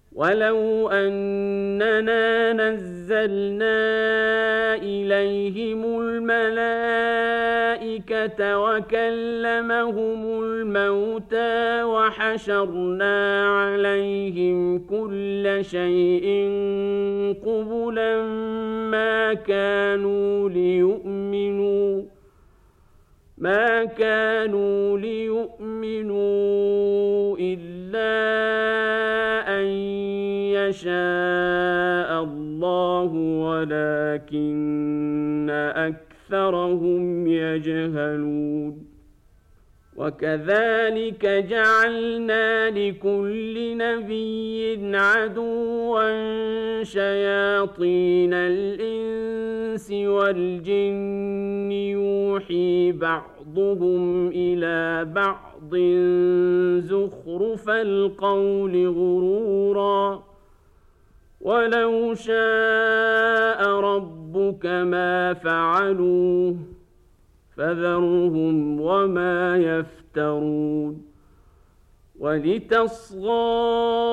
ولو أننا نزلنا إليهم الملائكة وكلمهم الموتى وحشرنا عليهم كل شيء قبلا ما كانوا ليؤمنوا إلا أن يشاء الله ولكن أكثرهم يجهلون وكذلك جعلنا لكل نبي عدوا شياطين الإنس والجن يوحي بعضهم إلى بعض زخرف القول غرورا ولو شاء ربك ما فعلوه فذرهم وما يفترون ولتصغى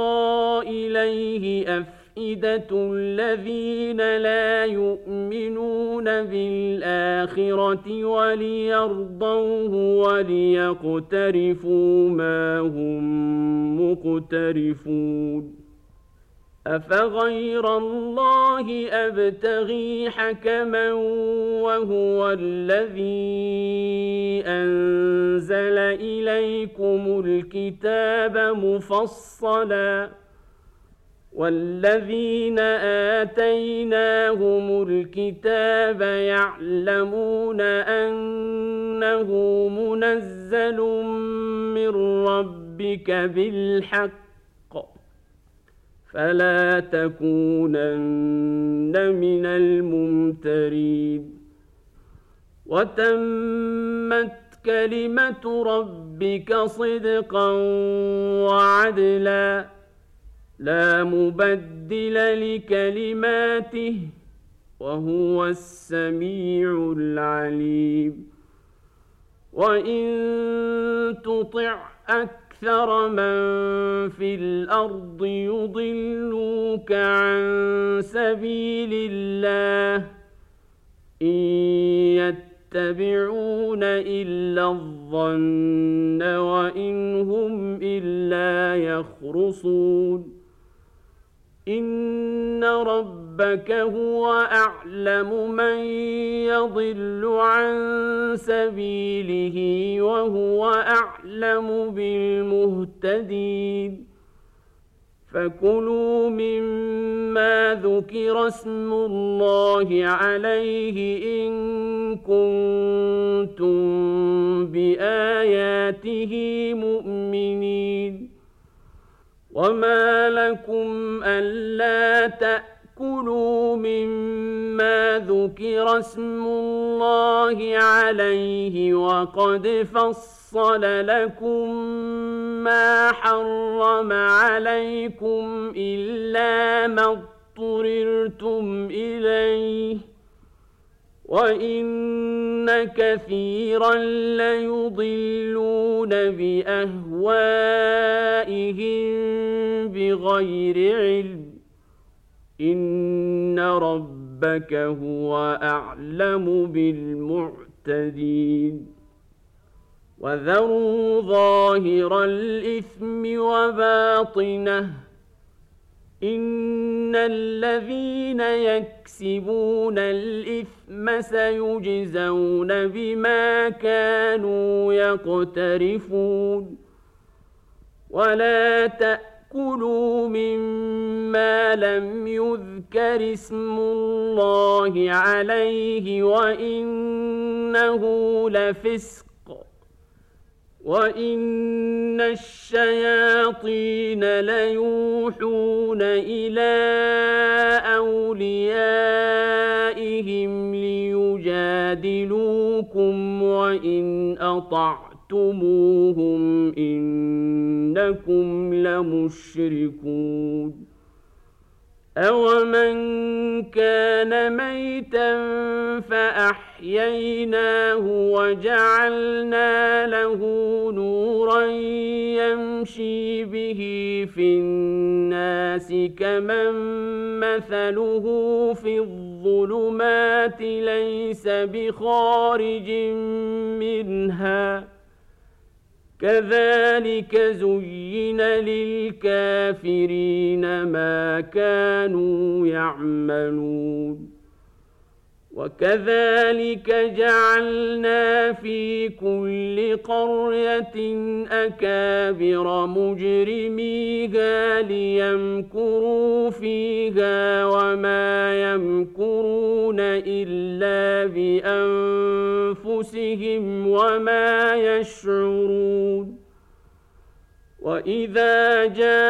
إليه أفئدة الذين لا يؤمنون بالآخرة وليرضوه وليقترفوا ما هم مقترفون أفغير الله أبتغي حكما وهو الذي أنزل إليكم الكتاب مفصلا والذين آتيناهم الكتاب يعلمون أنه منزل من ربك بالحق فلا تكونن من الممترين وتمت كلمة ربك صدقا وعدلا لا مبدل لكلماته وهو السميع العليم وإن تطع أكثر من في الأرض يضلوك عن سبيل الله إن يتبعون إلا الظن وإن هم إلا يخرصون إن ربك هو أعلم من يضل عن سبيله وهو أعلم بالمهتدين فكلوا مما ذكر اسم الله عليه إن كنتم بآياته مؤمنين وما لكم ألا تأكلوا مما ذكر اسم الله عليه وقد فصل لكم ما حرم عليكم إلا ما اضطررتم إليه وإن كثيرا ليضلون بأهوائهم بغير علم إن ربك هو أعلم بالمعتدين وذروا ظاهر الإثم وباطنه إن الذين يكسبون الإثم سيجزون بما كانوا يقترفون ولا تأكلوا مما لم يذكر اسم الله عليه وإنه لفسق وإن الشياطين ليوحون إلى أوليائهم ليجادلوكم وإن أطعتموهم إنكم لمشركون أَوَمَنْ كَانَ مَيْتًا فَأَحْيَيْنَاهُ وَجَعَلْنَا لَهُ نُورًا يَمْشِي بِهِ فِي النَّاسِ كَمَنْ مَثَلُهُ فِي الظُّلُمَاتِ لَيْسَ بِخَارِجٍ مِنْهَا كَذَلِكَ زُيِّنَ لِلْكَافِرِينَ مَا كَانُوا يَعْمَلُونَ وَكَذَلِكَ جَعَلْنَا فِي كُلِّ قَرْيَةٍ أَكَابِرَ مُجْرِمِيهَا لِيَمْكُرُوا فِيهَا وَمَا يَمْكُرُونَ إِلَّا بِأَنفُسِهِمْ وَمَا يَشْعُرُونَ وَإِذَا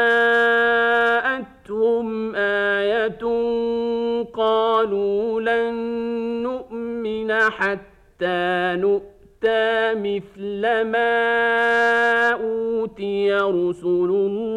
جَاءَتْهُمْ آيَةٌ قَالُوا لَن نُّؤْمِنَ حَتَّىٰ نُؤْتَىٰ مِثْلَ مَا أُوتِيَ رُسُلُ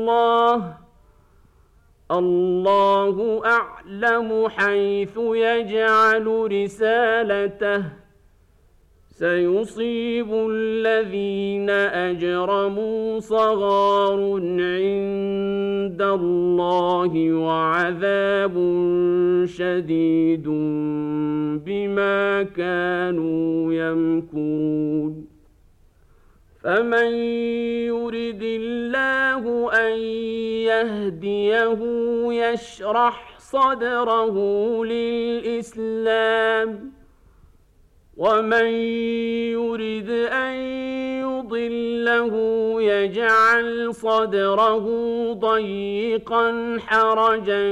اللَّهُ أَعْلَمُ حَيْثُ يَجْعَلُ رِسَالَتَهُ سَيُصِيبُ الَّذِينَ أَجْرَمُوا صَغَارٌ عِندَ اللَّهِ وَعَذَابٌ شَدِيدٌ بِمَا كَانُوا يَمْكُرُونَ فَمَن يُرِدِ اللَّهُ أَن يَهْدِيَهُ يَشْرَحْ صَدْرَهُ لِلْإِسْلَامِ وَمَن يُرِدْ أَن يُضِلَّهُ يَجْعَلْ صَدْرَهُ ضَيِّقًا حَرَجًا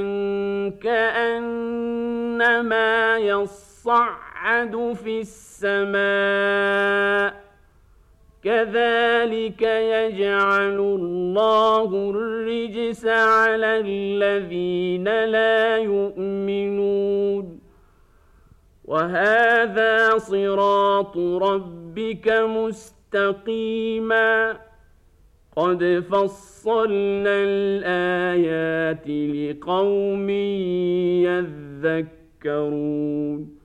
كَأَنَّمَا يَصَّعَّدُ فِي السَّمَاءِ كَذَلِكَ يَجْعَلُ اللَّهُ الرِّجْسَ عَلَى الَّذِينَ لَا يُؤْمِنُونَ وَهَذَا صِرَاطُ رَبِّكَ مُسْتَقِيمًا قَدْ فَصَّلْنَا الْآيَاتِ لِقَوْمٍ يَذَّكَّرُونَ